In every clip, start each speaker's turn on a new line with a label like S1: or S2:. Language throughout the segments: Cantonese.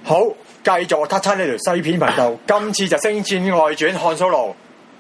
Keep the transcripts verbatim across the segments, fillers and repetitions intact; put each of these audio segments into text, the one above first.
S1: 好，繼續撻親呢條西片頻道，今次就星戰外傳Han Solo，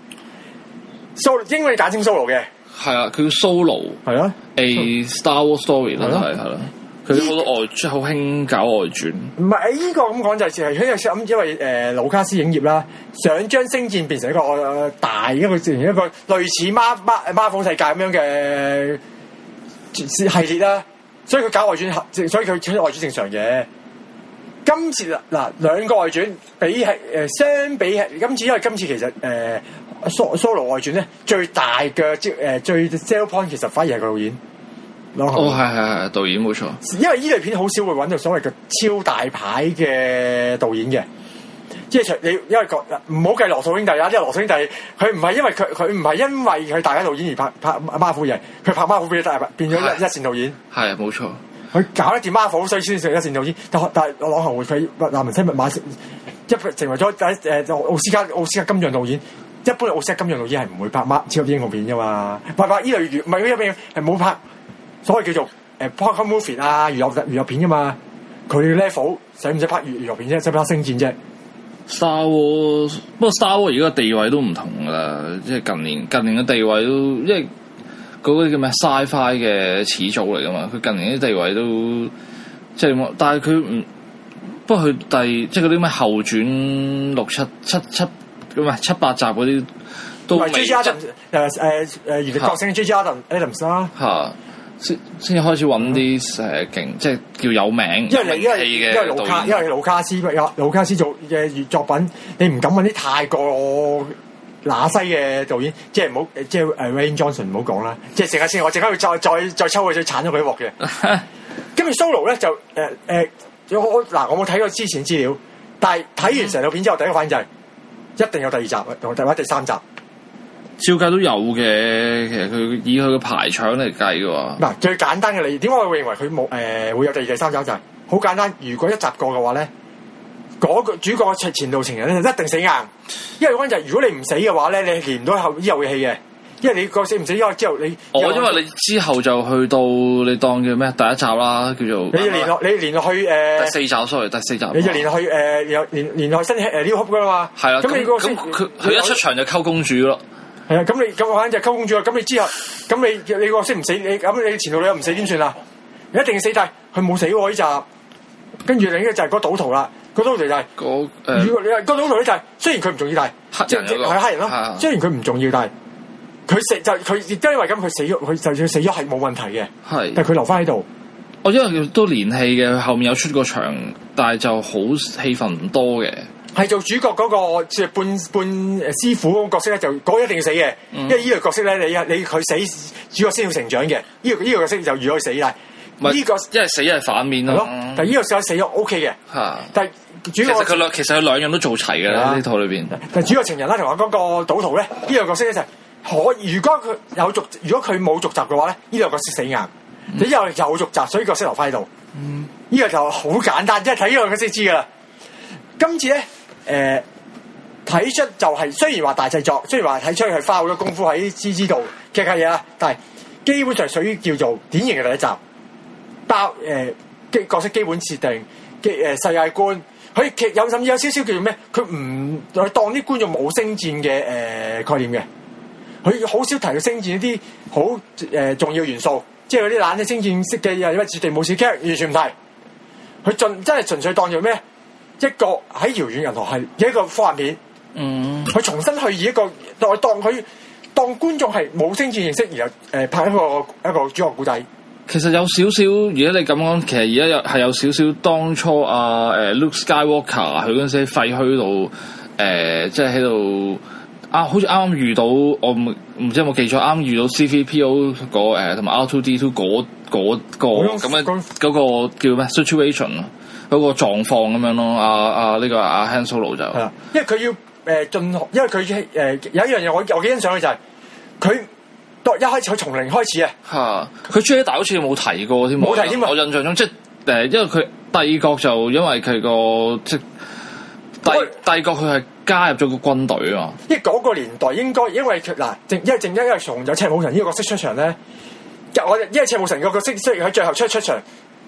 S1: Solo 英文簡稱 Solo 嘅，
S2: 係啊，佢叫 Solo，
S1: 係啊
S2: ，A Star Wars Story 啦，係係啦，佢好多外即係好興搞外傳。
S1: 唔係呢個咁講就係因為咁，因為誒盧卡斯影業啦，想將星戰變成一個、呃、大一個成一個類似 Mar Mar Marvel 世界咁樣嘅系列啦，所以佢搞外傳，所以佢出外傳正常嘅。今次嗱兩個外傳比係誒相比係今次，因為今次其實誒、呃、Solo 外傳咧最大嘅誒、呃、最 sell point 其實反而係個導演。
S2: 哦，係係係導演冇錯。
S1: 因為呢類片好少會揾到所謂嘅超大牌嘅導演嘅，即係除你因為唔好計羅素兄弟啦，因為羅素兄弟佢唔係因為佢佢唔係因為佢大家導演而拍拍 Marvel 嘅，佢拍 Marvel 變咗變咗一一線導演。係冇錯。佢搞得掂 Marvel，所以先成一線導演。但但係朗行會佢嗱文西密碼一成為咗第一誒奧斯卡奧斯卡金像導演。一般奧斯卡金像導演係唔會拍 Marvel 超級英雄片噶嘛，拍拍呢類唔係呢類係冇拍所謂叫做誒 popcorn movie 啊娛樂娛樂片噶嘛。佢 level 使唔使拍娛娛樂片啫？使唔使拍星戰啫
S2: ？Star Wars 不過 Star Wars 而家地位都唔同噶啦，即係近年近年嘅地位都因為。嗰個叫咩 Sci-Fi 嘅始祖嚟噶嘛？佢近年啲地位都即係，但係佢唔不過佢第即係嗰啲咩後傳六七七七咁啊七八集嗰啲都未。J J Adams 誒誒誒原來角色 J J Adams 啦嚇，先先至開始揾啲誒勁，即係叫有名。因為你因為因為盧卡因為盧卡斯有盧卡斯做嘅作品，你唔敢揾啲太過。嗱西嘅導演，即係唔好，即係誒 Rian Johnson 唔好講啦，即係成日先，我陣間要再再再抽佢，再鏟咗佢一鑊嘅。跟住 Solo 咧就誒誒、呃，我嗱我冇睇過之前資料，但係睇完成套片之後，第一個反應就係、是、一定有第二集，同第或者第三集。照計都有嘅，其實佢以佢嘅排場嚟計嘅喎。嗱，最簡單嘅理點解我會認為佢冇誒會有第二第三集就係、是、好簡單，如果一集過嘅話咧。嗰個主角前度情人咧一定死硬，因為關鍵就係如果你唔死嘅話咧，你連唔到後以後嘅戲嘅，因為你個死唔死，因為之後你哦，因為你之後就去到你當叫咩第一集啦，叫做你要連落你連落去誒、呃、第四集 sorry 第四集，你就連落去誒、呃、連連連落去新誒 New Hope 噶啦嘛，係啦，咁你個咁佢佢一出場就溝公主咯，係啊，咁你咁反正就溝公主啊，咁你之後咁你你個識唔死你咁你前度你又唔死點算啊？你一定要死，但係佢冇死喎呢集，跟住另一個就係嗰賭徒啦。個賭徒就係、是，那個呃、如果你話個賭徒咧就係、是，雖然佢唔重要，但係黑人係、那個、黑人咯。啊、雖然佢唔重要，但係佢死就佢亦都因為咁佢死咗，佢就算死咗係冇問題嘅。係，但係佢留翻喺度。哦，因為都連戲嘅，後面有出過場，但係就好戲份唔多嘅。係做主角嗰、那個即係半半師傅嗰個角色咧，就嗰、那個、一定要死嘅，嗯、因為呢個角色咧，你你佢死，主角先要成長嘅。呢、這個呢、這個角色就預咗佢死啦。呢、這個一係死一係反面咯，但係呢個時候死咗 O K 嘅，但係主角其實佢兩其實佢兩樣都做齊嘅啦呢套裏邊。但係主角情人啦，同埋嗰個賭徒咧，呢、這個角色咧就係可如果佢有續，如果佢冇續集嘅話咧，呢、這個角色死硬。你因為有續集，所以角色留翻喺度。呢、這個就好簡單，即係睇呢個角色知噶啦。今次咧，誒、呃、睇出就係、是、雖然話大製作，雖然話睇出去係花好多功夫喺 C G 度嘅嘅嘢啦，但係基本上屬於叫做典型嘅第一集。包誒基、呃、角色基本設定嘅誒、呃、世界觀，佢其有甚至有少少叫做咩？佢唔佢當啲觀眾冇星戰嘅誒、呃、概念嘅，佢好少提到星戰一啲好誒重要元素，即係嗰啲懶嘅星戰式嘅又咩絕地武士 character 完全唔提，佢盡真係純粹當做咩？一個喺遙遠銀河系嘅一個科幻片，嗯，佢重新去以一個當當佢當觀眾係冇星戰認識，然後誒、呃、拍一個一個主角故仔。其實有少少，如果你咁講，其實而家有係有少少當初啊誒、呃、Luke Skywalker 佢嗰陣時喺廢墟度誒，即係喺度啊，好似啱啱遇到我唔唔知有冇記錯，啱啱遇到 C three P O 嗰誒同埋 R two D two 嗰嗰個咁嘅嗰個叫咩 situation 啊，嗰個狀況咁樣咯。啊啊呢、這個阿 Han Solo 就係啦，因為佢要誒進學，因為佢誒、呃、有一樣嘢我我幾欣賞嘅就係、是、佢。一開始佢從零開始啊！嚇，佢 Jedi 好似冇提過添，冇提添。我印象中即係誒，因為佢帝國就因為佢個即帝帝國佢係加入咗個軍隊啊嘛。因為嗰個年代應該因為嗱，正因為正因為從有赤武神呢個角色出場咧，我因為赤武神個角色雖然喺最後出出場，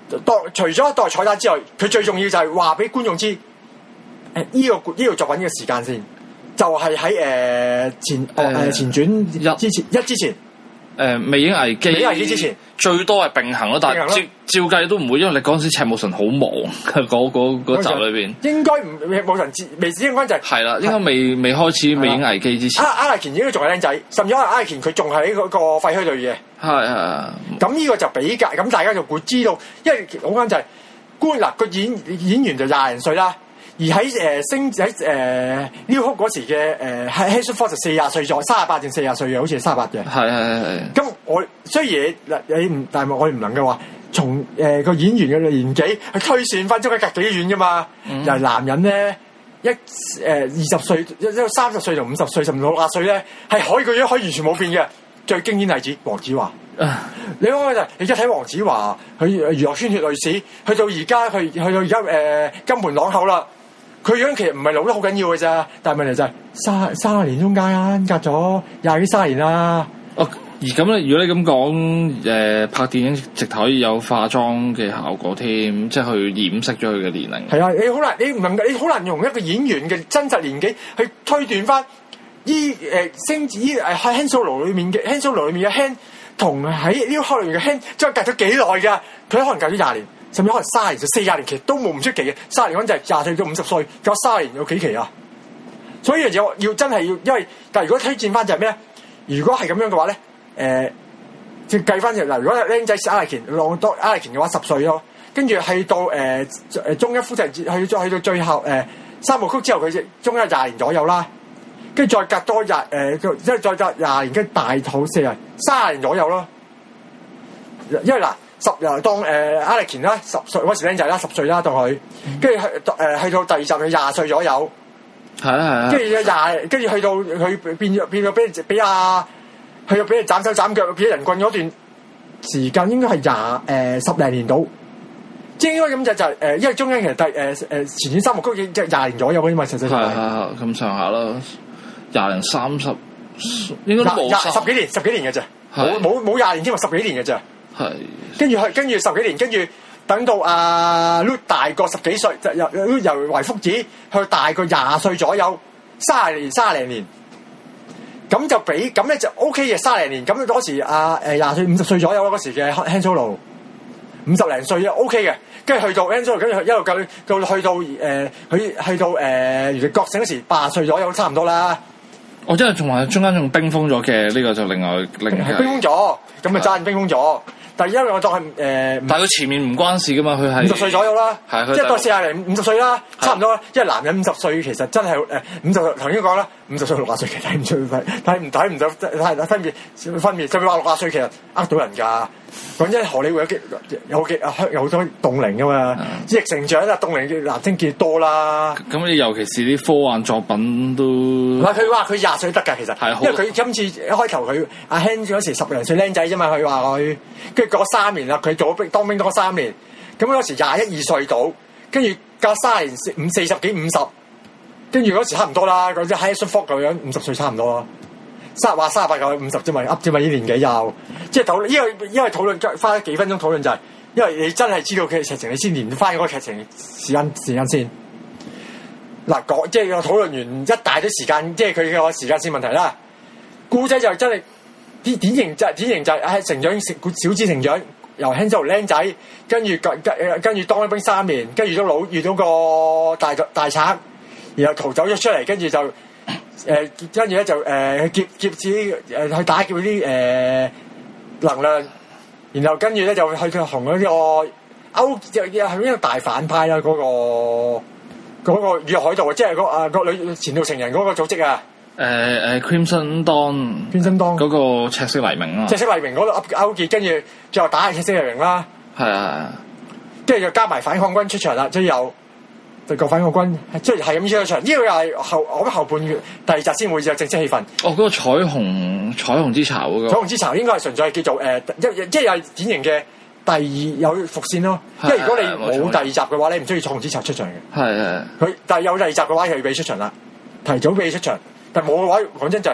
S1: 當除咗代彩蛋之外，佢最重要就係話俾觀眾知，誒、呃、呢、這個呢、這個作品嘅時間線，就係喺誒前誒、呃、前傳之前一之前。
S2: 誒、呃，魅影危機，
S1: 魅影危機之前
S2: 最多係並行咯，但係照照計都唔會，因為你嗰陣時赤武神好忙，嗰嗰嗰集裏邊應該
S1: 唔冇人知，未知應該就係
S2: 係啦，應該未未開始魅影危機之前。
S1: 阿阿拉乾應該仲係僆仔，甚至可能阿拉乾佢仲喺嗰個廢墟裏嘅。
S2: 係係。咁
S1: 呢個就比較，咁大家就會知道，因為好啱就係官嗱個演演員就廿零歲啦。而喺誒星喺誒 New Hope 嗰時嘅誒 Harrison Ford 就四廿歲咗，三十八定四廿歲嘅，好似係三十八嘅。係係係。咁我雖然嗱你唔，但係我哋唔能夠話從誒個演員嘅年紀去推算分鐘，隔幾遠噶嘛？嗯、又係男人咧，一誒二十歲，一一三十歲同五十歲，甚至六十歲咧，係可以個樣可以完全冇變嘅。最經典例子黃子華。你講就係你而家睇黃子華，佢娛樂圈血淚史，去到而家，去去到而家誒金盆朗口啦。佢樣其實唔係老得好緊要嘅咋，但係問題就係三三十年中間隔咗廿幾卅年啦。
S2: 哦，而咁咧，如果你咁講，誒、呃、拍電影直頭可以有化妝嘅效果添，即係去掩飾咗佢嘅年齡。
S1: 係啊，你好難，你唔能夠，你好難用一個演員嘅真實年紀去推斷翻依誒星依誒喺 Han Solo 裏面嘅 Han Solo 裏面嘅 Han 同喺 New Hope 裏面嘅 Han，即係隔咗幾耐㗎？佢可能隔咗廿年。甚至可能卅年就四廿年，其實都冇唔出奇嘅。卅年嗰陣就係廿歲到五十歲，隔卅年有幾期啊？所以要要真係要，因為但係如果推薦翻就係咩咧？如果係咁樣嘅話咧，誒、呃，即係計翻就嗱，如果僆仔阿拉乾浪多阿拉乾嘅話十歲咯，跟住去到誒誒、呃、中一夫就去去到最後誒、呃、三部曲之後，佢中一廿年左右啦，跟住再隔多廿誒，即、呃、係再隔廿年，跟住大肚四人卅年左右咯，因為嗱。十又當誒阿力乾啦，十歲嗰時僆仔啦，十歲啦當佢，跟住去誒去到第二集佢廿歲左右，係啊係啊，跟住廿跟住去到佢變咗變咗俾俾阿去到俾人斬手斬腳俾人棍嗰段時間應該係廿誒十零年到，即係應該咁就就係誒，因為中間其實第誒誒前傳三部曲即係廿年左右嘅嘛，實際上係係咁上下啦，廿零三十應該都冇十幾年十幾年嘅啫，冇冇冇廿年添，十幾年嘅啫。係，跟住去，跟住十幾年，跟住等到阿 Luke 大個十幾歲，就由由為福子去大個廿歲左右，卅年卅零年，咁就俾咁咧就 O K 嘅卅零年，咁嗰時阿誒廿歲五十歲左右嗰時嘅 Han Solo，五十零歲啊 O K 嘅，跟住去到 Han Solo，跟住一路到到去到誒佢去到誒原來覺醒嗰時八十歲左右差唔多啦。我真係仲話中間仲冰封咗嘅，呢、這個就另外另係冰封咗，咁咪揸緊冰封咗。但係因為我當係誒，呃、但係佢前面唔關事噶嘛，佢係五十歲左右啦，即係到四廿零五十歲啦，差唔多啦。因為男人五十歲其實真係誒五十頭先講啦，五十歲六十歲其實睇唔出睇睇唔睇唔到睇分別分別，就比話六十歲其實呃到人㗎。講真，荷里活有幾有幾有好多凍齡㗎嘛，逆成長啊，凍齡嘅男星幾多啦。咁你尤其是啲科幻作品都唔係佢話佢廿歲得㗎，其實因為佢今次一開頭佢阿 Han 嗰時十零歲僆仔啫嘛，佢話佢跟住過三年啦，佢做兵當兵多三年，咁嗰時廿一二歲到，跟住隔三年五四十幾五十，跟住嗰時差唔多啦，嗰啲 Harrison Ford 咁樣五十歲差唔多咯。三話三十八九五十啫嘛，噏啫嘛，呢年紀又即係討論，因為因為討論花咗幾分鐘討論就係、是，因為你真係知道佢嘅劇情，你先連翻嗰個劇情時間時間先。嗱講即係我討論完一大堆時間，即係佢嘅時間線問題啦。故仔就真係啲典型就係典型就係喺成長小子成長，由輕做僆仔，跟住跟跟跟住當咗兵三年，跟住都老遇到個大大賊，然後逃走咗出嚟，跟住就。誒跟住咧就誒劫劫自己誒去打劫啲誒能量，然後跟住咧就去佢同嗰啲個歐又又係呢個大反派啦，嗰、那個嗰、那個雨海盜，即係個啊個女前度情人嗰個組織啊。誒誒、呃、Crimson Dawn，Crimson Dawn 嗰個赤色黎明啊。赤色黎明嗰度勾勾結，跟住最後打下赤色黎明啦。係啊，跟住就加埋反抗軍出場啦，即係有。對個反抗軍，即係係咁出咗場，呢、這個又係後我覺得後半第二集先會有正式氣氛。哦，嗰、那個彩虹彩虹之巢嗰、那個。彩虹之巢應該係純粹係叫做誒，一即係有典型嘅第二有伏線咯。因為如果你冇第二集嘅話，你唔需要彩虹之巢出場嘅。係係。佢但係有第二集嘅話，佢要俾出場啦，提早俾你出場。但係冇嘅話，講真就係、是、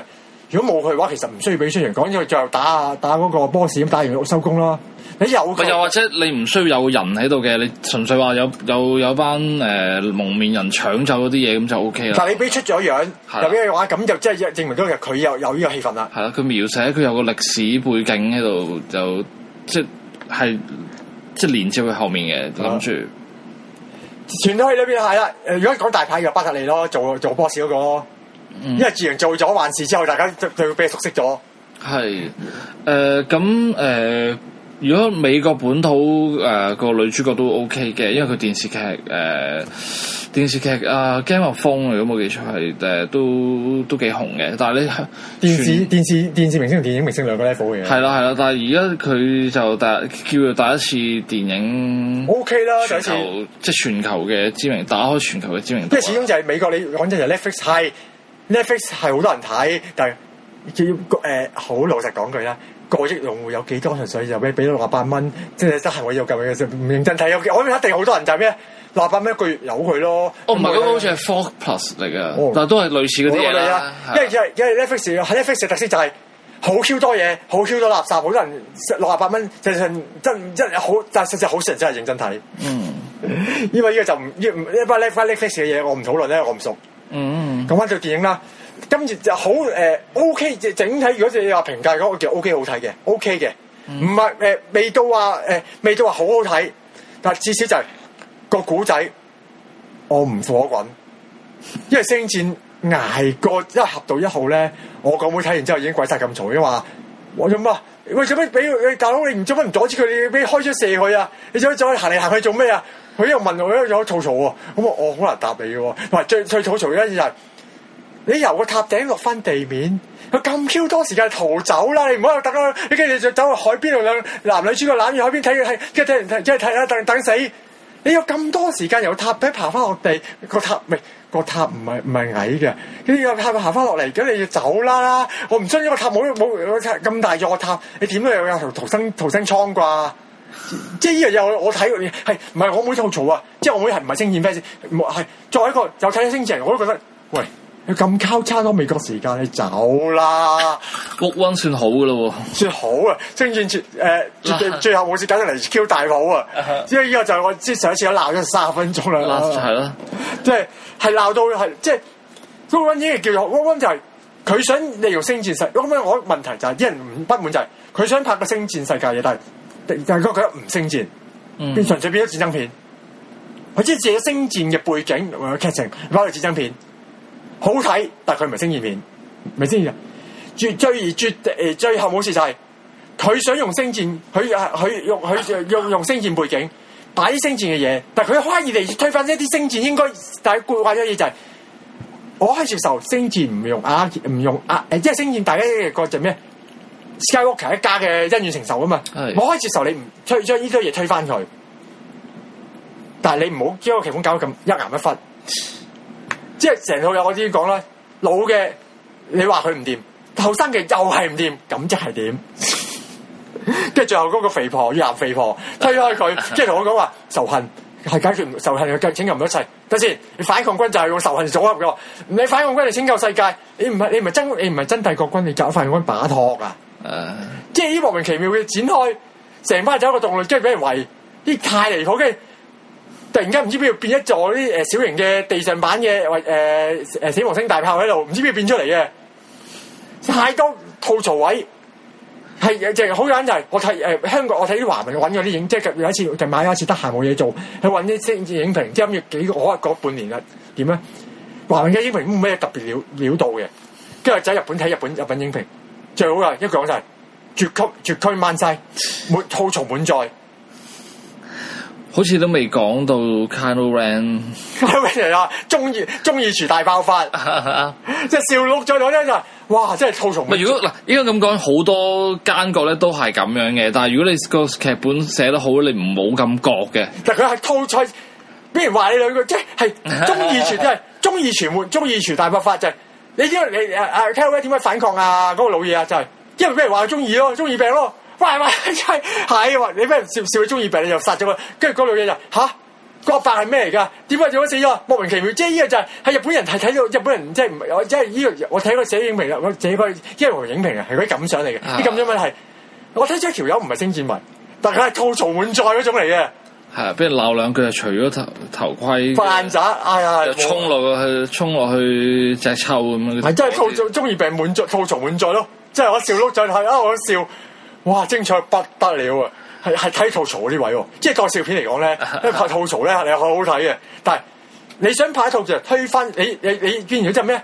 S1: 如果冇佢嘅話，其實唔需要俾宣傳講，因為最後打下打嗰個 boss 咁打完收工啦。你有佢
S2: 又或者你唔需要有人喺度嘅，你純粹話有有有班誒、呃、蒙面人搶走嗰啲嘢咁就 O K 啦。
S1: 但係你俾出咗樣，又俾嘅話，咁就即係證明到佢有有呢個氣氛啦。
S2: 係啦，佢描寫佢有個歷史背景喺度，就即係即係連接佢後面嘅諗住。
S1: 全都喺裏邊係啦。誒，如果講大牌就巴特利咯，做做 boss 嗰、那個咯。嗯、因為自從做咗壞事之後，大家對佢俾佢熟悉咗。係
S2: 誒咁誒。如果美國本土誒、呃、個女主角都 OK 嘅，因為佢電視劇誒、呃、電視劇啊 Game of Thrones 如果冇記錯係誒都都幾紅嘅，但係你
S1: 電視電視電視明星同電影明星兩個 level 嘅。係
S2: 啦係啦，但係而家佢就第叫做第一次電影
S1: OK 啦，第一次
S2: 即係全球嘅知名，打開全球嘅知名度。
S1: 因為始終就係美國，你講真就 Netflix 係 Netflix 係好多人睇，但係要誒好老實講句啦。個億用戶有幾多？純粹就俾俾六十八蚊，即係真係我要咁嘅，唔認真睇。有我諗一定好多人就係咩六十八蚊一個月有佢咯。
S2: 哦，唔係嗰個好似係 Fox Plus 嚟㗎，哦、但係都係類似嗰啲嘢啦。
S1: 因為因為因為 Netflix 喺 Netflix 嘅特色就係好 Q 多嘢，好 Q 多垃圾，好多人六十八蚊，就真真真好，但係實際好少人真係認真睇。嗯，因為呢個就唔一班 Netflix 嘅嘢，我唔討論咧，我唔熟。嗯，講翻做電影啦。今次就好誒、呃、OK，即整體如果你話評價嗰個叫 OK 好睇嘅 OK 嘅，唔係誒未到話誒、呃、未到話好好睇，但至少就係個古仔我唔火滾，因為星戰捱過一合到一號咧，我個妹睇完之後已經鬼晒咁嘈，因為話我做乜？喂做乜俾你大佬你唔做乜唔阻止佢？你俾開槍射佢啊！你做乜走去行嚟行去做咩啊？佢又問我有吐槽喎，咁我我好難答你嘅喎。同埋最最吐槽嘅一樣就係。你由個塔頂落翻地面，佢咁 Q 多時間逃走啦！你唔好喺度等啦，你跟住就走去海邊度，兩男女主角攬住海邊睇睇，即係睇人睇，即係睇啦，等等死！你有咁多時間由塔頂爬翻落地，個塔唔係個塔唔係唔係矮嘅，跟住又爬爬翻落嚟，咁你要走啦！我唔相信個塔冇冇咁大個塔，你點都有有逃逃生逃生艙啩？即係呢樣嘢我我睇係唔係我妹吐槽啊？即係我妹係唔係星戰 fans？係作為一個有睇星戰人，我都覺得喂。佢咁交叉多美國時間，你走啦！
S2: 谷溫算好噶咯喎，
S1: 算好啊！星戰絕誒絕對最後冇事，簡直嚟 Q 大佬啊！即係呢個就係我即係上一次我鬧咗三十分鐘啦，
S2: 係咯，
S1: 即係係鬧到係即係谷溫已經叫做谷溫就係佢想利用星戰世，咁樣我問題就係啲人唔不滿就係佢想拍個星戰世界嘢，但係但係佢覺得唔星戰，嗯、變純粹變咗戰爭片。佢只係借咗星戰嘅背景同埋劇情拍個戰爭片。好睇，但係佢唔係星戰片，咪先？絕最而絕誒，最後冇事就係、是、佢想用星戰，佢佢用佢用用星戰背景擺啲星戰嘅嘢，但係佢刻意地推翻一啲星戰應該，但係固化咗嘢就係、是、我可以接受星戰唔用啊，唔用啊誒，即係星戰大家個就咩 Skywalker 一家嘅恩怨情仇啊嘛，是我可以接受你唔推將呢堆嘢推翻佢，但係你唔好將個劇本搞到咁一岩一忽。即係成套嘢我知講啦，老嘅你話佢唔掂，後生嘅又係唔掂，咁即係點？跟住最後嗰個肥婆越南肥婆推開佢，跟住同我講話仇恨係解決唔仇恨嘅拯救唔到一切。等先，你反抗軍就係用仇恨組合嘅，你反抗軍嚟拯救世界，你唔係你唔係真你唔係真帝國軍，你搞反抗軍把托啊！誒，即係呢莫名其妙嘅展開，成班走一個洞裏，跟住俾人圍，呢太離譜，跟住。突然間唔知邊度變一座啲誒小型嘅地上版嘅或誒誒死亡星大炮喺度，唔知邊度變出嚟嘅，太多吐槽位，係就係好簡單就係我睇誒、呃、香港我睇啲華文揾嗰啲影，即係有一次就買咗一次得閒冇嘢做，去揾啲星戰影評，即係諗住幾個我嗰半年啦點咧？華文嘅影評冇咩特別料料到嘅，跟住走日本睇日本日本影評，最好嘅一講就係絕區絕區萬世，滿吐槽滿載。
S2: 好似都未講到 Kylo Ren，
S1: Kylo Ren 啊，中意中意廚大爆發，即係笑碌咗兩張就係，哇！真係吐槽。唔係如果嗱，
S2: 應該咁講，好多奸角咧都係咁樣嘅。但係如果你個劇本寫得好，你唔好咁覺嘅。但係佢係吐槽，比如話你兩個即係中意廚，即係中意廚門，中意廚大爆發就係、是、你點解你啊 Kylo Ren 點解反抗啊？嗰、那個老嘢啊，就係、是、因為俾人話佢中意咯，中二病咯。喂喂，真係係喎！你俾人笑笑佢中二病，你又殺咗佢，跟住嗰老嘢就吓
S1: 國法係咩嚟㗎？點解做咗死咗？莫名其妙，即係呢個就係、是、係日本人係睇到日本人即係唔係我即係呢個我睇過寫影評啦，我寫過英文影評啊，係嗰啲感想嚟嘅。啲感想咪係我睇出條友唔係星戰迷，但係佢係吐槽滿載嗰種嚟嘅。係
S2: 啊，俾人鬧兩句就除咗頭頭盔，
S1: 扮渣，哎呀，
S2: 就衝落去衝落去隻臭咁樣。
S1: 係真係吐槽中二病滿載，吐槽滿載咯。即係我笑碌就係啊，我笑，哇，精彩不得了啊！係係睇吐槽嗰啲位喎，即係個笑片嚟講咧，因為拍吐槽咧你好好睇嘅。但係你想拍一套就推翻你你你變咗就咩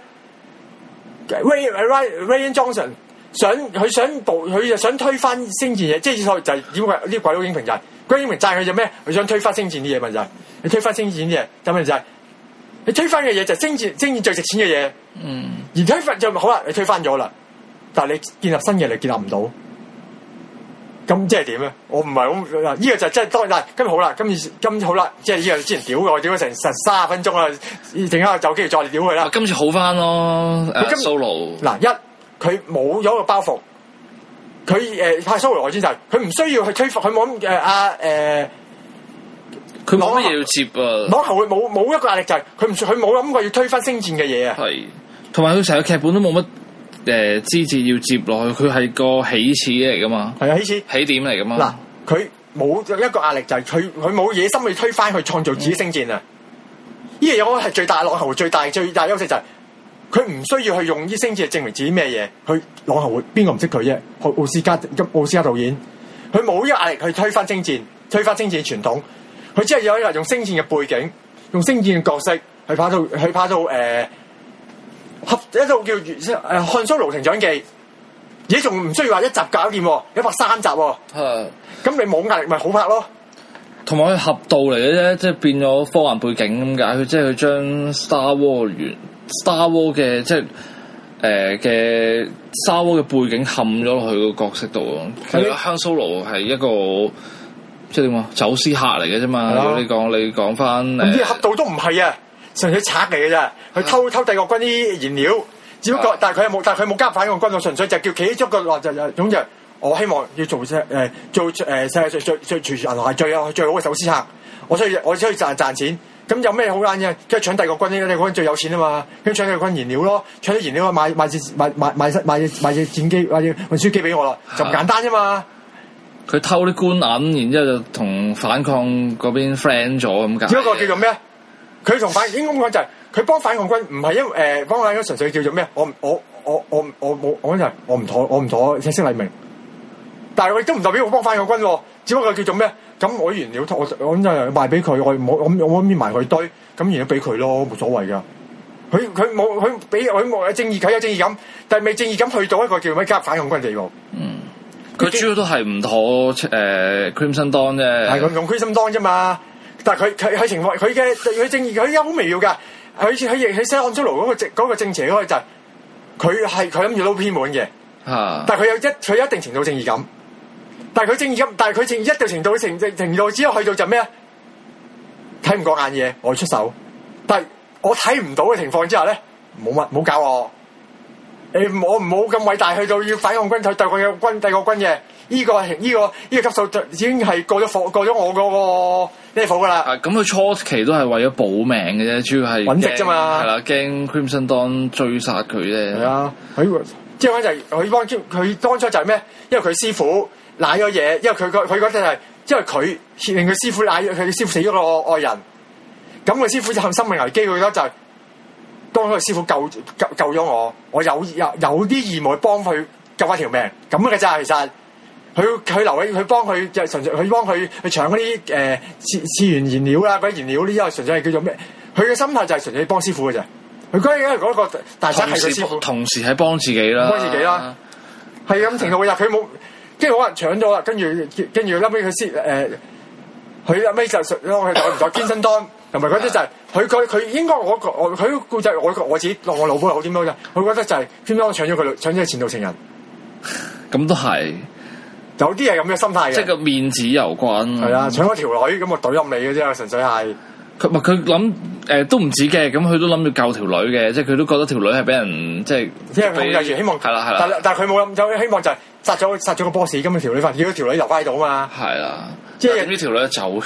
S1: ？Ray Ray Rian Johnson 想佢想部佢就想推翻星戰嘢，即係就係點解呢鬼佬影評就係鬼佬影評讚佢就咩？佢想推翻星戰啲嘢咪就係你推翻星戰啲嘢，咁咪就係你推翻嘅嘢就係星戰星戰最值錢嘅嘢。嗯，而推翻就好啦，你推翻咗啦，但係你建立新嘅你建立唔到。咁即係點咧？我唔係好嗱，呢個就真係當然。今日好啦，今次今次好啦，即係呢個之前屌我屌咗成十三十分鐘啦，陣間有機會再屌佢啦。
S2: 今次好翻咯，誒 Solo
S1: 嗱一佢冇咗個包袱，佢誒、呃、拍 Solo 外傳就係佢唔需要去推，佢冇誒阿誒，
S2: 佢冇乜嘢要接啊。
S1: 攞後會冇冇一個壓力就係佢唔佢冇諗過要推翻星戰嘅嘢啊。係，
S2: 同埋佢成個劇本都冇乜。誒，枝節要接落去，佢係個起始嚟噶嘛？係啊，起始起點嚟噶嘛？嗱，佢冇一個壓力就係佢佢冇野心去推翻去創造自己星戰啊！呢樣嘢我係最大浪後最大最大優勢就係佢唔需要去用啲星戰嚟證明自己咩嘢，去浪後會邊個唔識佢啫？奧斯卡奧斯卡導演，佢冇呢個壓力去推翻星戰，推翻星戰傳統，佢只係有一個用星戰嘅背景，用星戰嘅角色去拍到去拍到誒。呃合一套叫誒《漢蘇羅成長記》，而家仲唔需要話一集搞掂，一拍三集喎。係，咁你冇壓力咪好拍咯。同埋佢合道嚟嘅啫，即係變咗科幻背景咁解。佢即係佢將 Star War 原 Star War 嘅即係誒嘅 Star War 嘅背景冚咗落去個角色度咯。其實漢蘇羅係一個即係點啊？走私客嚟嘅啫嘛。如果你講你講翻誒，咁啲合道都唔係啊。純粹賊嚟嘅啫，佢偷偷帝國軍啲燃料，只不過、啊、但係佢冇，但係佢冇加反抗軍，我純粹就叫企咗個落就就總之，我希望要做誒、呃、做誒、呃、世界最最最全銀行係最有最好嘅走私客，我需要我需要賺賺錢，咁有咩好揀嘅？跟住搶帝國軍，呢帝國軍最有錢啊嘛，跟住搶帝國軍燃料咯，搶啲燃料買買隻買買買買買隻買隻戰機買隻運輸機俾我啦，就咁簡單啫嘛。佢、啊、偷啲官銀，然之後就同反抗嗰邊 friend 咗咁解。只不過叫做咩？佢同反應該咁講就係佢幫反抗軍，唔係因誒、呃、幫反抗軍純粹叫做咩？我我我我我冇我就係我唔妥我唔妥赤色黎明，但係我亦都唔代表我幫反抗軍喎，只不過叫做咩？咁我原料我我咁就賣俾佢，我唔好我我搣埋佢堆，咁原料俾佢咯，冇所謂噶。佢佢冇佢俾佢冇正義，佢有正義感，但係未正義感去到一個叫咩加入反抗軍地步。嗯，佢主要都係唔妥誒、呃、Crimson Dawn 啫，係佢用 Crimson Dawn 啫嘛。但係佢佢佢情況佢嘅佢正義佢而家好微妙㗎，佢佢佢佢寫漢蘇羅嗰個正嗰個正邪嗰個就係佢係佢諗住撈偏門嘅，啊！但係佢有一佢有一定程度正義感，但係佢正義感，但係佢正義一定程度程程度只有去到就咩啊？睇唔過眼嘢，我出手，但係我睇唔到嘅情況之下咧，冇乜冇搞我，誒我唔好咁偉大去到要反抗軍去對佢嘅軍帝國軍嘅。呢、這個係呢、這個呢、這個級數已經係過咗火過咗我嗰個 level 噶啦。啊，咁佢初期都係為咗保命嘅啫，主要係揾食啫嘛。係啦，驚 Crimson Dawn 追殺佢啫。係啊，佢即係講就係佢幫佢當初就係咩？因為佢師傅賴咗嘢，因為佢個佢嗰陣係因為佢令佢師傅賴咗，佢師傅死咗個愛人。咁佢師傅就陷生命危機，佢覺得就係、是、當佢師傅救救救咗我，我有有有啲義務去幫佢救翻條命。咁嘅咋其實。佢佢留喺佢幫佢就純粹佢幫佢去搶嗰啲誒次次元燃料啦，嗰啲燃料呢啲純粹係叫做咩？佢嘅心態就係純粹幫師傅嘅啫。佢覺得因為嗰個大賊係佢師傅，同時係幫自己啦，幫自己啦，係咁程度嘅。佢冇跟住可能搶咗啦，跟住跟住後尾佢先誒，佢後尾就佢就唔再堅身當，同埋嗰啲就係佢佢佢應該我我佢故仔我我自己當我老婆好點樣啫？佢覺得就係偏幫我搶咗佢搶咗佢前度情人，咁都係。有啲係咁嘅心態嘅，即係個面子有關。係啊，搶咗條女咁我懟冧你嘅啫，純粹係佢唔佢諗誒都唔止嘅，咁佢都諗住救條女嘅，即係佢都覺得條女係俾人即係即係控制住，希望係啦係啦。但但係佢冇諗就希望就係殺咗殺咗個 boss，咁條女發現條女留翻喺度啊嘛。係啦，即係呢條女走，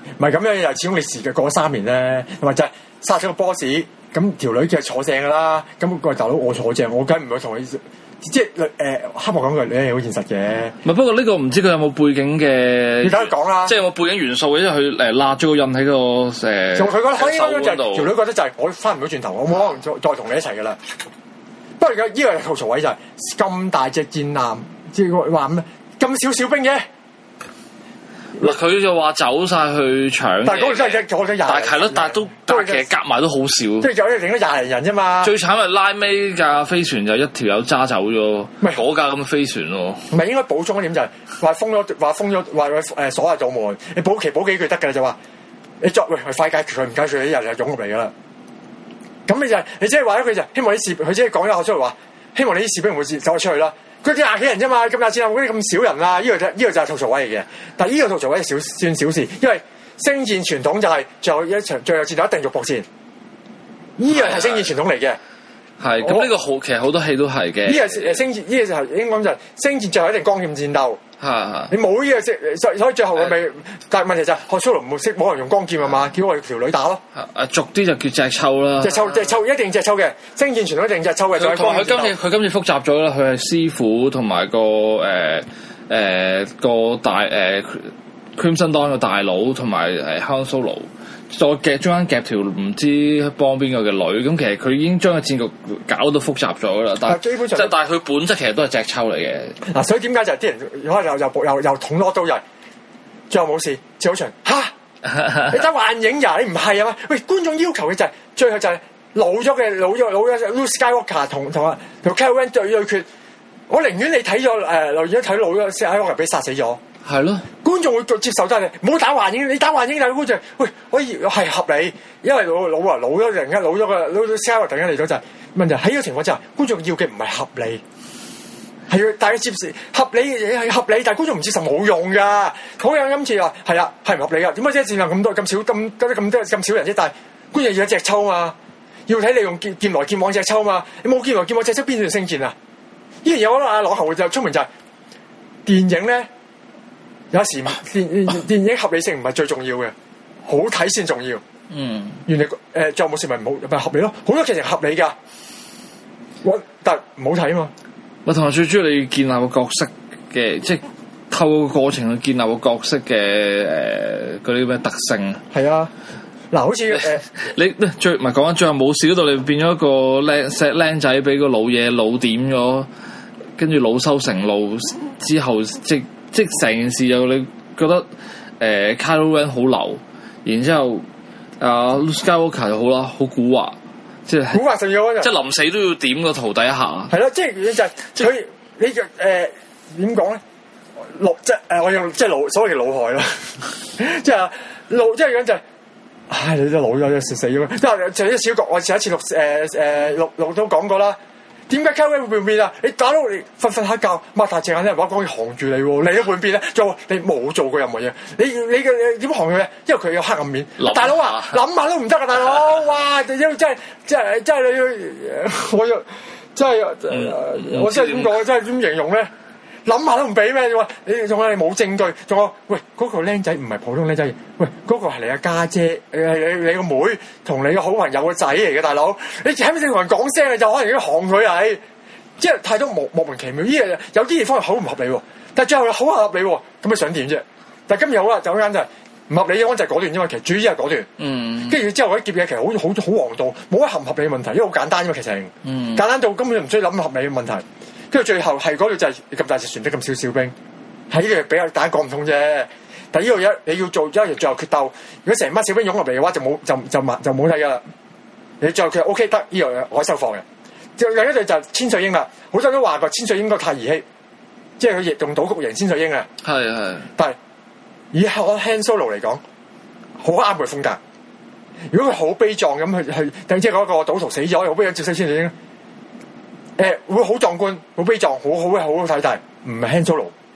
S1: 唔係咁樣又始終你時嘅過咗三年咧，同埋就係殺咗個 boss，咁條女嘅坐正噶啦，咁個大佬我坐正，我梗唔會同你。即係誒，黑幕講句，你係好現實嘅。
S2: 唔係，不過呢個唔知佢有冇背景嘅。
S1: 你等佢講啦。即係
S2: 有冇背景元素嘅，因為佢誒揦咗個印喺個誒。
S1: 佢覺得可以咁樣就係條女覺得就係我翻唔到轉頭，我冇可能再再同你一齊噶啦。不過而家呢個吐槽位就係咁大隻戰艦，即係話咩咁少小兵嘅。
S2: 嗱，佢就話走晒去搶，
S1: 但係嗰個真係坐咗廿，但係
S2: 係咯，但係都但係其實夾埋都好少，即
S1: 係有啲整咗廿零人啫嘛。
S2: 最慘係拉尾架飛船就一條友揸走咗，嗰架咁嘅飛船喎。
S1: 唔係應該補充一點就係話封咗，話封咗，話誒鎖下道門，你補期補幾句得㗎就話你作喂快解決佢，唔解決你啲人就湧入嚟㗎啦。咁你就係你即係話一句就希望啲士兵，佢即係講咗口出嚟話，希望你啲士兵唔會走咗出去啦。佢幾廿幾人啫嘛，咁廿戰艦嗰啲咁少人啦，呢、這個就呢、這個就係吐槽位嚟嘅。但係呢個吐槽位係小算小事，因為星戰傳統就係最後一場最後戰鬥一定肉搏戰，呢樣係星戰傳統嚟嘅。
S2: 係咁呢個好，其實好多戲都係嘅。
S1: 呢個誒星戰呢個就係應該講就係星戰最後一定光劍戰鬥。
S2: 係係。你
S1: 冇呢個識，所以最後佢咪，但係問題就係學蘇龍唔識，冇人用光劍啊嘛，叫我哋條女打咯。
S2: 誒逐啲就叫隻抽啦。隻抽隻抽一定隻抽嘅，星戰傳統一定隻抽嘅。同埋佢今次佢今次複雜咗啦，佢係師傅同埋個誒誒個大誒 Crimson Dawn 嘅大佬同埋誒 Han Solo。再夾中間夾條唔知幫邊個嘅女，咁其實佢已經將個戰局搞到複雜咗啦。但係基本上，但係佢本質其實都係隻抽嚟嘅。嗱、啊，所以點解就係啲人可能又又又又捅多刀人，最後冇事，趙好祥嚇你得幻影呀？你唔係啊嘛？喂，觀眾要求嘅就係、是、最後就係老咗嘅老咗老咗 Luke Skywalker 同同啊同 Kylo Ren 對對決，我寧願你睇咗誒，留意咗睇老咗 Skywalker 俾殺死咗。係咯，觀眾會接受得你，唔好打幻影，你打幻影，但係觀眾喂可以係合理，因為老老啊老咗突然間老咗個老咗 Skywalker 突然間嚟咗就係問題喺呢個情況之下，觀眾要嘅唔係合理，係要大家接受合理嘅嘢係合理，但係觀眾唔接受冇用噶。好有今次話係啊係唔合理噶，點解即係戰艦咁多咁少咁得咁多咁少人啫？但係觀眾要一隻抽嘛，要睇你用劍劍來劍往隻抽嘛，你冇劍來劍往隻抽邊段星戰啊？呢樣嘢我覺得阿羅侯就聰明就係、是、電影咧。有時電電影合理性唔係最重要嘅，好睇先重要。嗯，原來誒仲有冇事咪唔好咪合理咯？好多劇情合理噶，我但係唔好睇啊嘛。我同埋最主要你建立個角色嘅，即係透過個過程去建立個角色嘅誒嗰啲咩特性。係啊，嗱，好似誒你最唔係講緊最後冇事嗰度，你變咗一個靚石僆仔俾個老嘢老點咗，跟住老羞成怒之後即。即係成件事就你覺得誒 Kylo Ren 好流，然之後啊 Luke Skywalker 好啦，好蠱惑，即係蠱惑成咗，即係臨死都要點個徒弟一下。係咯，即係就係佢你嘅誒點講咧？老即係誒我用即係老所謂嘅老害啦，即係老即係咁就係、是，唉你都老咗就死死咗。即係就啲小局，我上一次錄誒誒錄錄都講過啦。點解 Kylo Ren 會變變啊？你打到你瞓瞓下覺，擘大隻眼啲人話講要降住你喎，你都會變咧？做你冇做過任何嘢，你你嘅點降佢咧？因為佢有黑暗面。大佬啊，諗下都唔得啊！大佬，哇！真係真係真係你要，我要真係、嗯、我真係點講？真係點形容咧？諗下都唔俾咩？你話你仲有你冇證據？仲有喂嗰、嗰個僆仔唔係普通僆仔，喂嗰、嗰個係你阿家姐，誒你你個妹同你個好朋友個仔嚟嘅大佬，你喺邊度同人講聲你就可能已經行佢係，即係太多莫莫名其妙。呢嘢有啲地方係好唔合理喎，但係最後又好合理喎，咁你想點啫？但係今日好啦，就啱就係唔合理嘅，就係嗰段因為其實主要係嗰段，嗯，跟住之後嗰啲劫嘢其實好好好王道，冇乜合唔合理嘅問題，因為好簡單啫嘛，其實，嗯，簡單到根本就唔需要諗合理嘅問題。跟住最後係嗰度就係咁大隻船得咁少小兵，係呢個比較大家講唔通啫。但係呢度一你要做一樣最後決鬥，如果成班小兵湧入嚟嘅話，就冇就就就冇睇噶啦。你最後佢 O K 得呢樣我收貨嘅。另一隊就係千歲鷹啦，好多人都話過千歲鷹個太兒戲，即係佢亦用賭局贏千歲鷹啊。係係，但係以我 Han Solo 嚟講，好啱佢風格。如果佢好悲壯咁去去，即係嗰個賭徒死咗，好悲壯接收千歲鷹。誒、欸、會好壯觀，好悲壯，好好嘅，好好睇，但係唔係 Han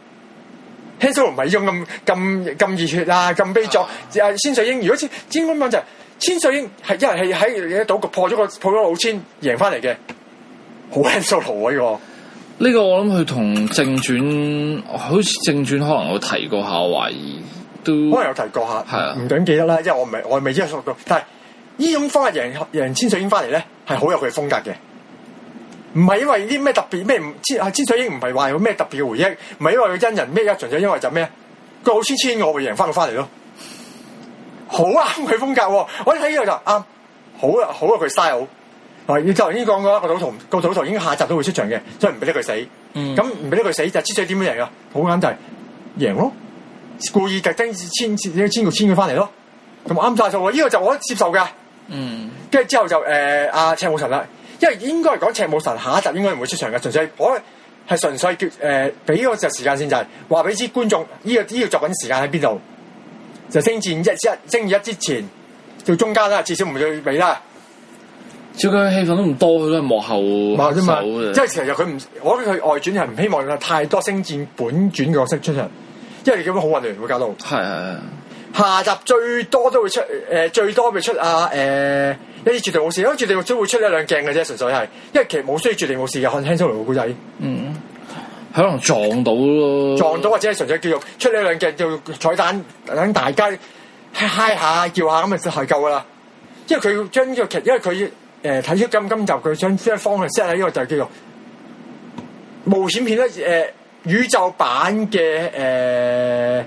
S2: Solo。Han Solo 唔係呢種咁咁咁熱血啊，咁悲壯。啊，千歲鷹如果千千咁講就係千歲鷹係一係喺賭局破咗個破咗老千贏翻嚟嘅，好 Han Solo 呢個。呢個我諗佢同正傳，好似正傳可能我提過下懷疑， 都
S1: 可能有提過下，
S2: 係啊，
S1: 唔緊記得啦，因為我唔係我未知數到，但係呢種方法贏贏千歲鷹翻嚟咧，係好有佢嘅風格嘅。唔係因為啲咩特別咩唔千千歲鷹唔係話有咩特別嘅回憶，唔係因為佢恩人咩一，純粹因為就咩佢好千千我會贏翻佢翻嚟咯，好啱佢風格喎！我睇呢個就啱，好啊好啊佢 style。係，你頭先講過個賭徒，個賭徒已經下集都會出場嘅，所以唔俾得佢死。咁唔俾得佢死就千歲點樣贏啊？好啱就係贏咯，故意特登千千千個千佢翻嚟咯，咁啱晒數喎！呢、這個就我接受㗎。
S2: 嗯，
S1: 跟住之後就誒阿、呃、赤武神啦。因為應該嚟講，赤武神下一集應該唔會出場嘅，純粹我係純粹叫誒俾個就時間線，就係話俾知觀眾呢、這個呢、這個作品時間喺邊度，就星戰一一星二一之前到中間啦，至少唔會尾啦。
S2: 照佢戲份都唔多，佢都係幕後
S1: 啫嘛。
S2: 因
S1: 為其實佢唔，我覺得佢外傳係唔希望有太多星戰本傳嘅角色出場，因為咁樣好混亂會搞到。係係下集最多都會出誒、呃，最多會出啊誒。呃一啲絕地武士，因為絕地武士會出一兩鏡嘅啫，純粹係，因為其實冇需要絕地武士嘅，看輕鬆嚟個故仔。嗯，
S2: 可能撞到咯，
S1: 撞到或者係純粹叫做出呢兩鏡叫彩蛋，等大家嗨下叫下咁就係夠噶啦。因為佢將呢個劇，因為佢誒睇出今今集佢將將方向 set 喺呢個就係叫做冒險片咧，誒、呃、宇宙版嘅誒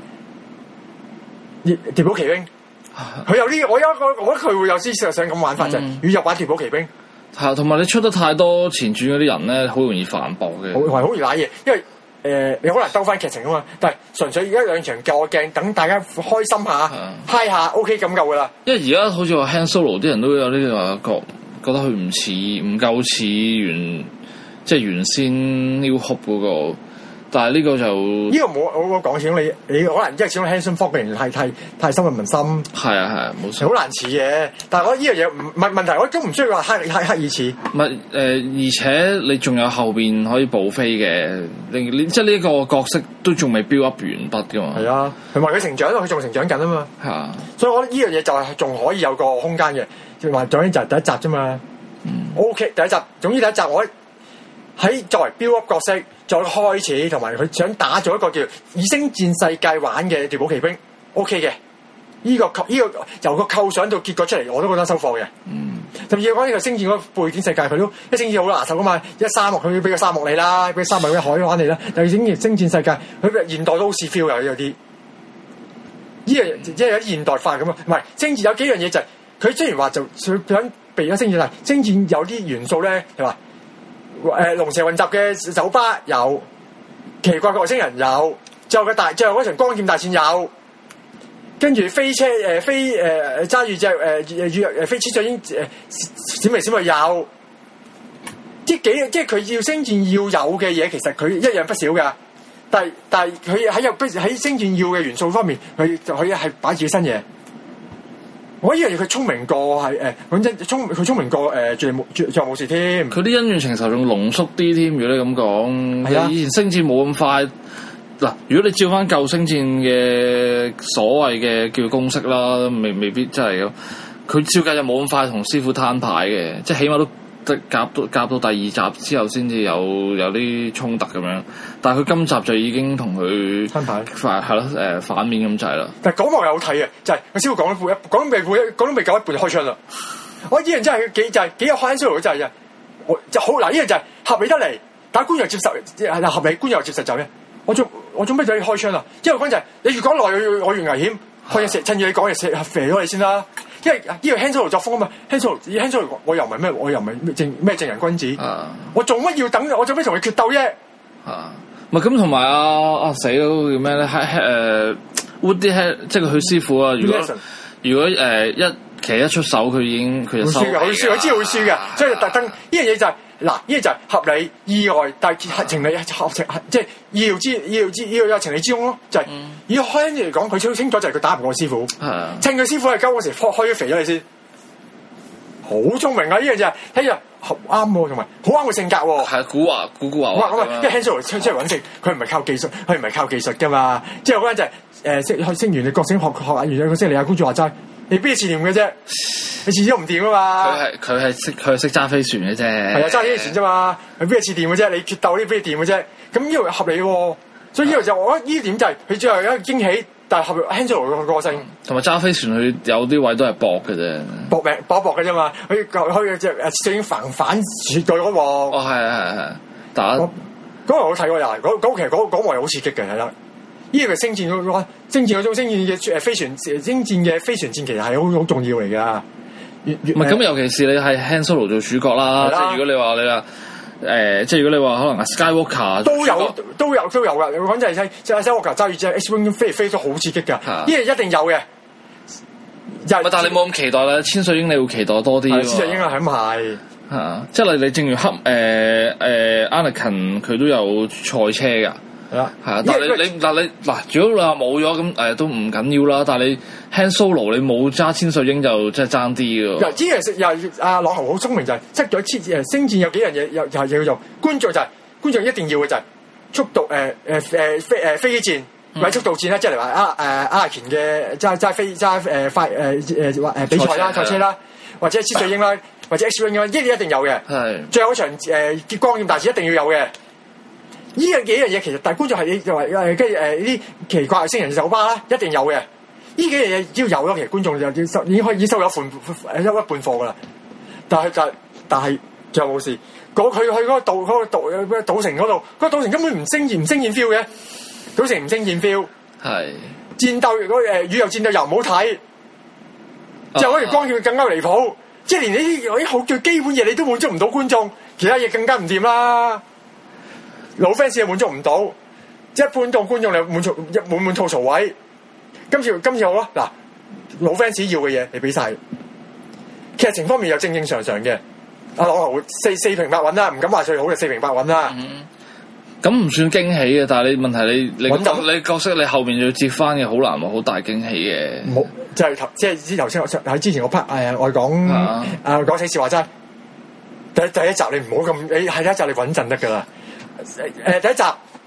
S1: 《奪寶奇兵》。佢有呢、這個，我有一個，我覺得佢會有啲想咁玩法，就係宇宙版奪寶奇兵。
S2: 係啊，同埋你出得太多前傳嗰啲人咧，好容易反駁嘅，
S1: 好係好易瀨嘢，因為誒、呃、你好難兜翻劇情啊嘛。但係純粹而家兩場較鏡，等大家開心下、嗨下 ，OK 咁夠噶啦。
S2: 因為而家好似話 Han Solo 啲人都有呢個覺，覺得佢唔似，唔夠似原即係原先 New Hope 嗰、那個。但係呢個就呢
S1: 個冇我我講始終你你可能因為始終 Harrison Ford 嘅人太太太深入民心，
S2: 係啊係啊冇錯，
S1: 好難似嘅。但係我呢樣嘢唔唔係問題，我都唔需要話刻刻刻意似。
S2: 唔係誒，而且你仲有後邊可以補飛嘅，你你即係呢個角色都仲未 build up 完畢噶嘛。
S1: 係啊，同埋佢成長，佢仲成長緊啊嘛。係啊，所以我覺得呢樣嘢就係仲可以有個空間嘅。即係話總之就係第一集啫嘛。嗯、o、OK, K， 第一集，總之第一集我喺作為 build up 角色。再開始，同埋佢想打造一個叫以星戰世界玩嘅奪寶奇兵 ，OK 嘅。呢、這個構呢、這個由個構想到結果出嚟，我都覺得收貨嘅。嗯，甚至講呢個星戰嗰個背景世界，佢都一星戰好拿手噶嘛。一沙漠佢俾個沙漠你啦，俾沙漠俾海灣你啦。第二星星戰世界，佢現代都好似 feel 嘅有啲。呢樣即係有啲現代化咁啊，唔係星戰有幾樣嘢就係、是、佢雖然話就想避咗星戰，但係星戰有啲元素咧，係話。誒龍蛇混雜嘅酒吧有，奇怪嘅外星人有，最後嘅大最後嗰場光劍大戰有，跟住飛車誒、呃、飛誒揸住隻誒羽誒飛車就已經誒閃嚟閃去有，即係幾即係佢要星戰要有嘅嘢，其實佢一樣不少㗎。但係但係佢喺入喺星戰要嘅元素方面，佢就可以係擺住新嘢。我以為佢聰明過係誒，講真聰佢聰明過誒，仲冇仲冇事添。佢啲
S2: 恩怨情仇仲濃縮啲添，如果你咁講。係啊，以前星戰冇咁快。嗱，如果你照翻舊星戰嘅所謂嘅叫公式啦，未未必真係咁。佢照計就冇咁快同師傅攤牌嘅，即係起碼都得夾到夾到第二集之後先至有有啲衝突咁樣。但係佢今集就已經同佢
S1: 攤牌，
S2: 反係咯誒反面咁滯啦。
S1: 但係講幕有睇嘅，就係我師傅講一半一講到未半一講到未夠一半就開槍啦。我依樣真係幾就係幾有開槍嘅真係，我就好嗱，呢樣就係合理得嚟，但係官又接受係合理，官又接受就嘅。我做我做咩就要開槍啊？因為嗰陣就係你越講耐，我越危險。開嘢趁住你講嘢射肥咗你先啦。因為呢個 Han Solo 作風啊嘛 Han Solo Han Solo 我又唔係咩，我又唔係正咩正人君子。啊、我做乜要等？我做咩同佢決鬥啫？
S2: 啊，唔係咁同埋啊啊死咯叫咩咧？係誒 Woody Head 即係佢師傅啊！如果 Lesson. 如果誒、呃、一其一出手，佢已經佢就收。會輸嘅，佢輸，佢知道會輸嘅，所以就特登呢樣嘢就係、是。嗱，呢個就係合理意外，但係情理合情，即係意料之意料之意料有情理之中咯。就係、是嗯、以開嚟講，佢超清楚就係佢打唔過師傅，嗯、趁佢師傅係鳩嗰時開開咗肥咗你先，好聰明啊！呢樣就係睇下合啱喎，同埋好啱佢性格喎。係古惑古古惑。咁啊，因為 Han Solo出出嚟揾食，佢唔係靠技術，佢唔係靠技術噶嘛。之後嗰陣就係誒識去升完你角色學學下完咗個識利亞公主話齋。你邊似掂嘅啫？你似咗唔掂啊嘛！佢係佢係識佢係識揸飛船嘅啫。係啊，揸飛船啫嘛。佢邊似掂嘅啫？你決鬥呢邊掂嘅啫。咁呢度合理喎。所以呢度就我覺得呢點就係佢最後有一個驚喜，
S1: 但係後邊 Han Solo 個個性，
S2: 同埋揸飛船佢有啲位都係搏嘅啫，
S1: 搏命搏搏嘅啫嘛，佢佢隻誒正反反絕對嗰幕。
S2: 哦，係係係係，打
S1: 嗰嗰幕我睇過又係，嗰嗰其實嗰嗰幕係好刺激嘅，係啦。呢個星戰嗰個星戰嗰種星戰嘅誒飛船星戰嘅飛船戰其實係好好重要嚟㗎。
S2: 唔係咁，尤其是你係 Han Solo 做主角啦，即係如果你話你話。誒、呃，即係如果你話可能 Skywalker
S1: 都有都有都有噶，你講真係即係 Skywalker 揸住隻 X-wing 飛嚟飛都好刺激噶，呢樣一定有嘅。
S2: 但係你冇咁期待啦，千歲鷹你會期待多啲。
S1: 千歲鷹係咁係，
S2: 係即係你正如黑誒誒 Anakin 佢都有賽車㗎。係啊，係啊，但係你你嗱你嗱，如果你話冇咗咁誒都唔緊要啦。但係你 Han Solo 你冇揸千歲鷹就真係爭啲㗎。又
S1: 呢樣又阿朗豪好聰明就係執咗千誒星戰有幾樣嘢又又係叫做觀眾就係觀眾一定要嘅就係速度誒誒誒飛誒飛機戰或者速度戰啦，即係嚟話阿誒 Anakin嘅揸揸飛揸誒快誒誒話誒比賽啦賽車啦，或者千歲鷹啦，或者 X-wing 啦，呢啲一定有嘅。係最後一場誒激光劍大戰一定要有嘅。呢樣幾樣嘢其實，但係觀眾係就話誒，跟住誒呢啲奇怪嘅星人酒吧啦，一定有嘅。呢幾樣嘢只要有咯，其實觀眾就要收，已經可以收咗一半收一半貨噶啦。但係就係，但係仲有冇事？嗰佢去嗰個島嗰個島咩賭城嗰度，嗰個賭城根本唔升唔升 feel 嘅，賭城唔升 feel。係戰鬥嗰誒宇宙戰鬥又唔好睇，就嗰條光劍更加離譜，即係連呢啲啲好最基本嘢你都滿足唔到觀眾，其他嘢更加唔掂啦。老 fans 又滿足唔到，一般當觀眾你滿足一滿滿吐槽位。今次今次好咯，嗱老 fans 要嘅嘢你俾晒，劇情方面又正正常常嘅。阿朗豪四四平八穩啦，唔敢話最好嘅四平八穩啦。
S2: 咁唔、嗯、算驚喜嘅，但係你問題你你你，你角色你後面要接翻嘅好難話好大驚喜嘅。冇
S1: 即係頭即係之頭先喺之前我 part 誒我講啊講死事話齋，第第一集你唔好咁你係第一集你穩陣得噶啦。誒第一集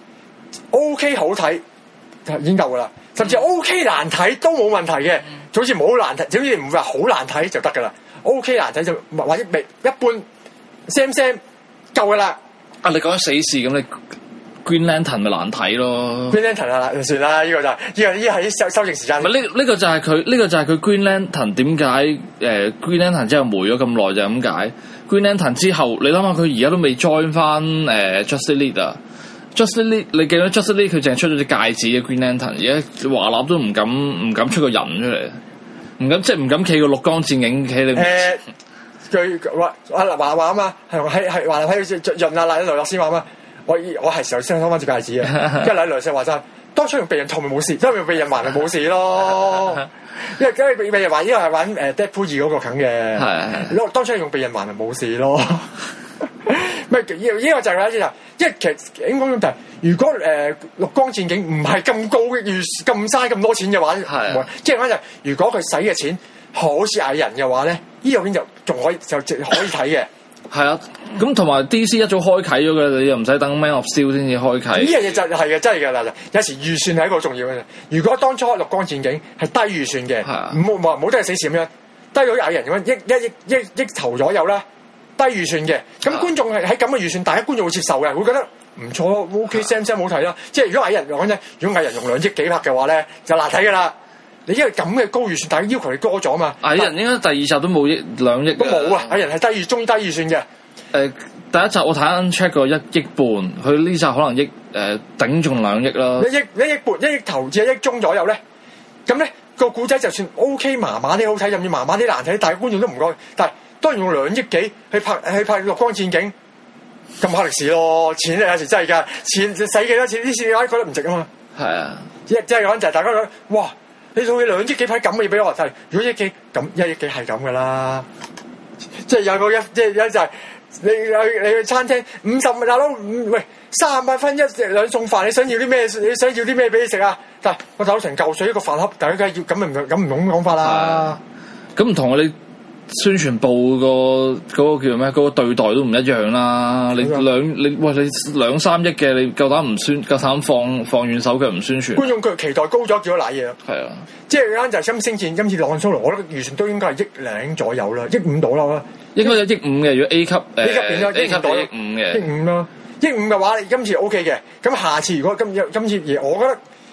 S1: OK 好睇已經夠噶啦，甚至 OK 難睇都冇問題嘅，就好似冇難睇，總之你唔會話好難睇就得噶啦。OK 難睇就或者未一般 sam sam 夠噶啦。
S2: 啊，你講緊死侍咁，你 Green Lantern 咪難睇咯
S1: ？Green Lantern 啊，就算啦，呢、這個就係呢個呢係啲修修正時間。
S2: 唔係呢呢個就係佢呢個就係佢 Green Lantern 點解誒 Green Lantern 之後霉咗咁耐就係咁解。Green Lantern 之後，你諗下佢而家都未 join 翻誒 Justice League 啊 Justice League 你記得 Justice League 佢淨係出咗隻戒指嘅 Green Lantern，而家華納都唔敢唔敢出個人出嚟，唔敢即係唔敢企個綠光戰警企你。誒，
S1: 佢話話話話啊嘛，係係係話喺潤啊賴雷洛斯話嘛，我我係時候先收翻隻戒指啊，跟住賴雷洛斯話齋，當初用避孕套咪冇事，當用避孕環咪冇事咯。因為因為避避孕環呢個係玩誒 Deadpool 二嗰個梗嘅，係當初用避孕環咪冇事咯。咪呢呢個就係啦，即係因為其實應該咁提，如果誒、呃、綠光戰警唔係咁高嘅預咁嘥咁多錢嘅話，係即係講就如果佢使嘅錢好似蟻人嘅話咧，呢度邊就仲可以就可以睇嘅。
S2: 係啊，咁同埋 D C 一早開啟咗嘅，你又唔使等 Man of Steel 先至開啟。呢樣
S1: 嘢就係嘅，真係嘅啦。有時預算係一個重要嘅。如果當初綠光戰警係低預算嘅，唔冇冇冇得係死閃咁樣，低咗蟻人咁樣，一一億一億頭左右啦。低預算嘅，咁觀眾係喺咁嘅預算，大家觀眾會接受嘅，會覺得唔錯咯 ，OK，Sam Sam 好睇啦。即係如果蟻人講咧，如果蟻人用兩億幾拍嘅話咧，就難睇噶啦。你因為咁嘅高預算，大家要求你多咗嘛。蟻
S2: 人應該第二集都冇億兩億，
S1: 都冇啊！蟻人係低預中低預算嘅。誒、
S2: 呃，第一集我睇緊 check 過一億半，佢呢集可能億誒頂中兩億啦。
S1: 一億一億半，一億頭至一億中左右咧，咁咧個古仔就算 OK 麻麻啲好睇，甚至麻麻啲難睇，大家觀眾都唔該，但係。當然用兩億幾去拍去拍綠光戰警，咁黑歷史咯，錢有時真係㗎，錢使幾多錢啲錢，大家覺得唔值啊嘛。係啊，即係即係講就係大家覺得，哇！你套嘢兩億幾拍咁嘅嘢俾我，但係如果億幾咁一億幾係咁㗎啦，即係有個一即係有就係你去你去餐廳五十大佬喂三十蚊分一兩餸飯，你想要啲咩？你想要啲咩俾你食啊？但係我走成嚿水一個飯盒，大家梗係要咁咪唔咁唔咁講法啦。咁唔同我哋。宣傳部個嗰個叫咩？嗰、嗰個對待都唔一樣啦。你兩你喂你兩三億嘅，你夠膽唔宣？夠膽放放軟手腳唔宣傳？觀眾佢期待高咗，叫咗瀨嘢啦。係啊，即係啱就係新星戰今次朗蘇羅，我覺得預算都應該係億零左右啦，億五到啦。應該有億五嘅，如果 A 級誒 A 級變咗 A 級到億五嘅，億五啦。億五嘅話，你今次 O K 嘅。咁下次如果今今次而我覺得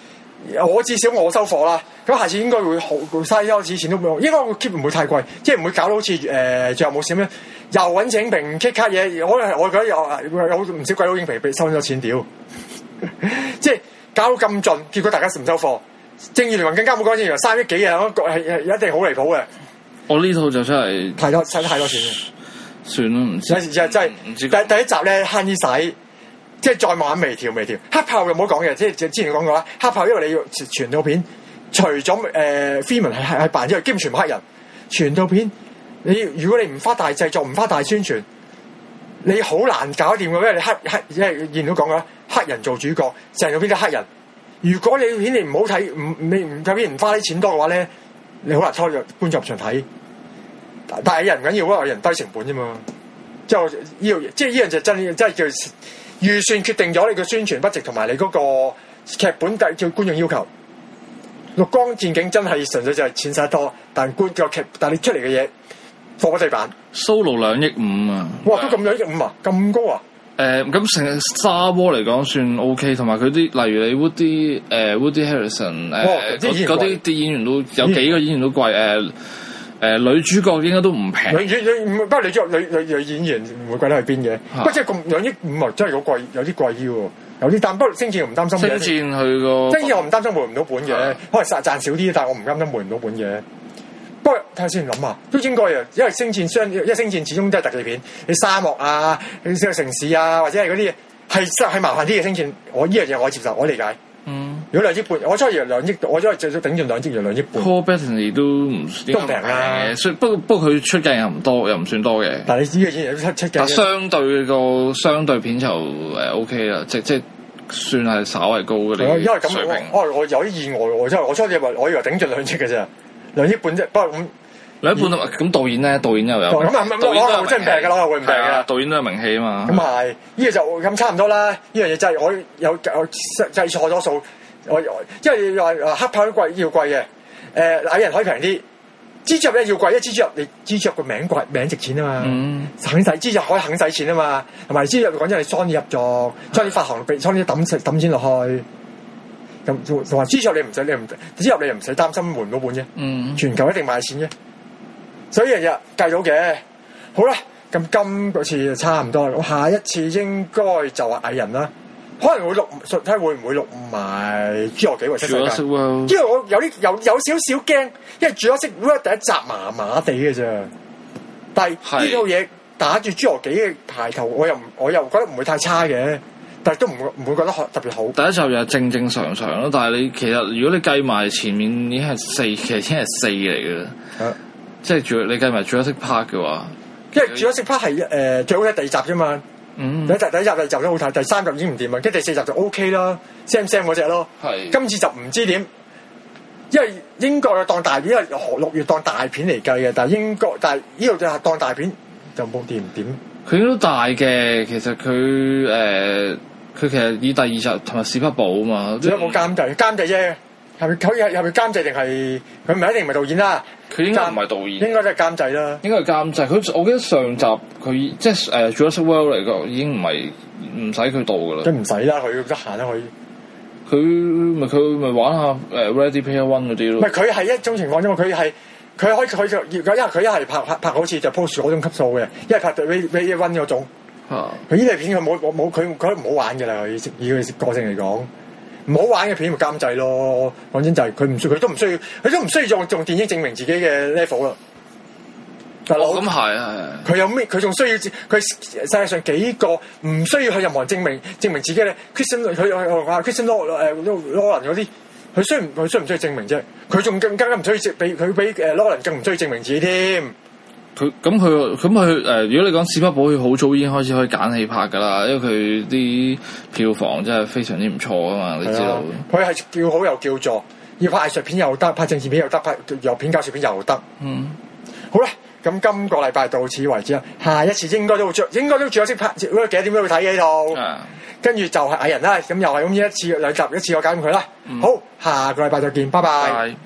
S1: 我至少我收貨啦。咁下次應該會好嘥一開始錢都冇，應該會 keep 唔會太貴，即係唔會搞到好似誒最後冇事咁樣，又揾整平 kick 卡嘢。我我覺得有有唔少鬼佬影評被收咗錢屌，即係搞到咁盡，結果大家唔收貨。正義聯盟更加冇講，正義聯盟三億幾啊，係係一定好離譜嘅。
S2: 我呢套就真係
S1: 太多使得太多錢嘅，
S2: 算啦，唔知。
S1: 有時就真係
S2: 唔知
S1: 第第一集咧慳啲使。即係再慢慢微調微調，黑豹又冇講嘅，即係之前講過啦。黑豹因為你要傳到片，除咗誒 Freeman 係係係扮之外，基本全部黑人傳到片。你如果你唔花大製作，唔花大宣傳，你好難搞掂嘅。因為你黑黑即係見到講嘅黑人做主角，成套片都黑人。如果你片你唔好睇，唔你唔睇片唔花啲錢多嘅話咧，你好難拖入觀眾入場睇。但係人唔緊要啊，人低成本啫嘛。即係呢樣，即係呢樣就真真係叫。預算決定咗你個宣傳 budget 同埋你嗰個劇本叫觀眾要求。綠光戰警真係純粹就係錢使得多，但觀個劇但係你出嚟嘅嘢貨不對版。
S2: Solo 兩億五啊！
S1: 哇，都咁兩億五啊，咁高啊！
S2: 誒咁成 Star Wars 嚟講算 OK， 同埋佢啲例如你 Woody 誒、呃、Woody Harrelson 誒嗰啲啲演員都有幾個演員都貴誒。呃誒、呃、女主角應該都唔平，
S1: 女女不過女主角女女女演員唔會貴得去邊嘅，不過即係咁兩億五啊，真係好貴，有啲貴喎，有啲擔。不過星戰我唔擔心嘅，
S2: 星戰佢個
S1: 星戰我唔擔心回唔到本嘅，啊、可能賺賺少啲，但係我唔擔心回唔到本嘅。不過睇下先諗啊，都應該啊，因為星戰相，因為星戰始終都係特技片，你沙漠啊，你個城市啊，或者係嗰啲嘢係係麻煩啲嘅星戰，我呢樣嘢我接受，我理解。嗯，如果兩億半，我初以為兩億，我初係最少頂住兩億，就兩億半。Paul
S2: Bettany 都唔
S1: 都唔平啊，
S2: 所以不過不過佢出鏡又唔多，又唔算多嘅。
S1: 但係你知嘅演員都出出鏡，
S2: 但相對個相對片酬誒 OK 啦，即即算係稍為高嗰啲水平。因為咁
S1: 我我我有啲意外喎，真係我初以為我以為頂住兩億嘅啫，兩億半啫，不過咁。
S2: 兩億半咁導演咧，導演又有
S1: 咁啊，導演都真係平㗎啦，會唔平㗎？
S2: 導演都有名氣啊嘛。
S1: 咁係，呢個就咁差唔多啦。呢樣嘢真係我有有計錯咗數。我因為你話黑豹都貴要貴嘅，誒蟻人可以平啲，蜘蛛俠咧要貴，因為蜘蛛俠你蜘蛛俠個名貴名值錢啊嘛，嗯、肯使蜘蛛俠可以肯使錢啊嘛，同埋蜘蛛俠講真係 Sony 入作，Sony 發行俾 Sony 抌抌錢落去，咁同埋蜘蛛俠你唔使你唔蜘蛛俠你又唔使擔心回唔到本啫，嗯、全球一定賣錢嘅，所以呢樣嘢計到嘅，好啦，咁今個次就差唔多啦，下一次應該就係蟻人啦。可能會錄，睇會唔會錄埋侏羅紀或者世界？因為我有啲有有少少驚，因為侏羅紀 World 第一集麻麻地嘅啫。但係呢套嘢打住侏羅紀嘅牌頭，我又唔我又覺得唔會太差嘅，但係都唔唔會覺得特別好。
S2: 第一集又正正常常咯，但係你其實如果你計埋前面已經係四，其實已經係四嚟嘅啦。啊、即係主你計埋侏羅紀 Park 嘅話，
S1: 因為侏羅紀 Park 係誒最好睇第二集啫嘛。嗯，第一集第一集第二集都好睇，第三集已經唔掂啦，跟住第四集就 O K 啦 ，Sam Sam 嗰隻咯。係是，今次就唔知點，因為英國當大片，因為六月當大片嚟計嘅，但係英國但係呢度就係當大片就冇掂點。
S2: 佢都大嘅，其實佢誒，佢、呃、其實以第二集同埋史匹堡啊嘛，
S1: 有冇監製？監製啫。係咪佢係係咪監製定係佢唔係一定唔係導演啦？
S2: 佢應該唔係導演，
S1: 應該都係監製啦。
S2: 應該係監製。佢我記得上集佢即係誒 Jurassic World 嚟講，已經唔係唔使佢導噶啦。
S1: 佢唔使啦，佢得閒啦，佢
S2: 佢咪佢咪玩下誒 Ready Player One 嗰啲咯。
S1: 唔係佢係一種情況啫嘛，佢係佢可以佢就因為佢一係拍拍拍好似就 post 嗰種級數嘅，一係拍 Ready Player One 嗰種。佢呢類片佢冇冇佢佢唔好玩嘅啦，佢以佢個性嚟講。唔好玩嘅片咪監製咯，講真就係佢唔需佢都唔需要，佢都唔需要用用電影證明自己嘅 level 啦。大佬咁係係佢有咩？佢仲需要佢世界上幾個唔需要去任何人證明證明自己咧 ？Christian 佢佢話 Christian Law 誒 Nolan 嗰啲，佢需唔佢需唔需要證明啫？佢仲更加唔需要證，比佢比誒 Nolan 更唔需要證明自己添。
S2: 佢咁佢咁佢誒，如果你講史匹堡，佢好早已經開始可以揀戲拍噶啦，因為佢啲票房真係非常之唔錯啊嘛，你知道。佢係叫好又叫座，要拍藝術片又得，拍政治片又得，拍又片搞笑片又得。嗯，好啦，咁今個禮拜到此為止啦，下一次應該都會著，應該都仲有識拍，如果幾多點都會睇嘅呢套。啊、跟住就係蟻人啦，咁又係咁一次兩集一次我搞掂佢啦。嗯、好，下個禮拜再見，拜拜。拜拜。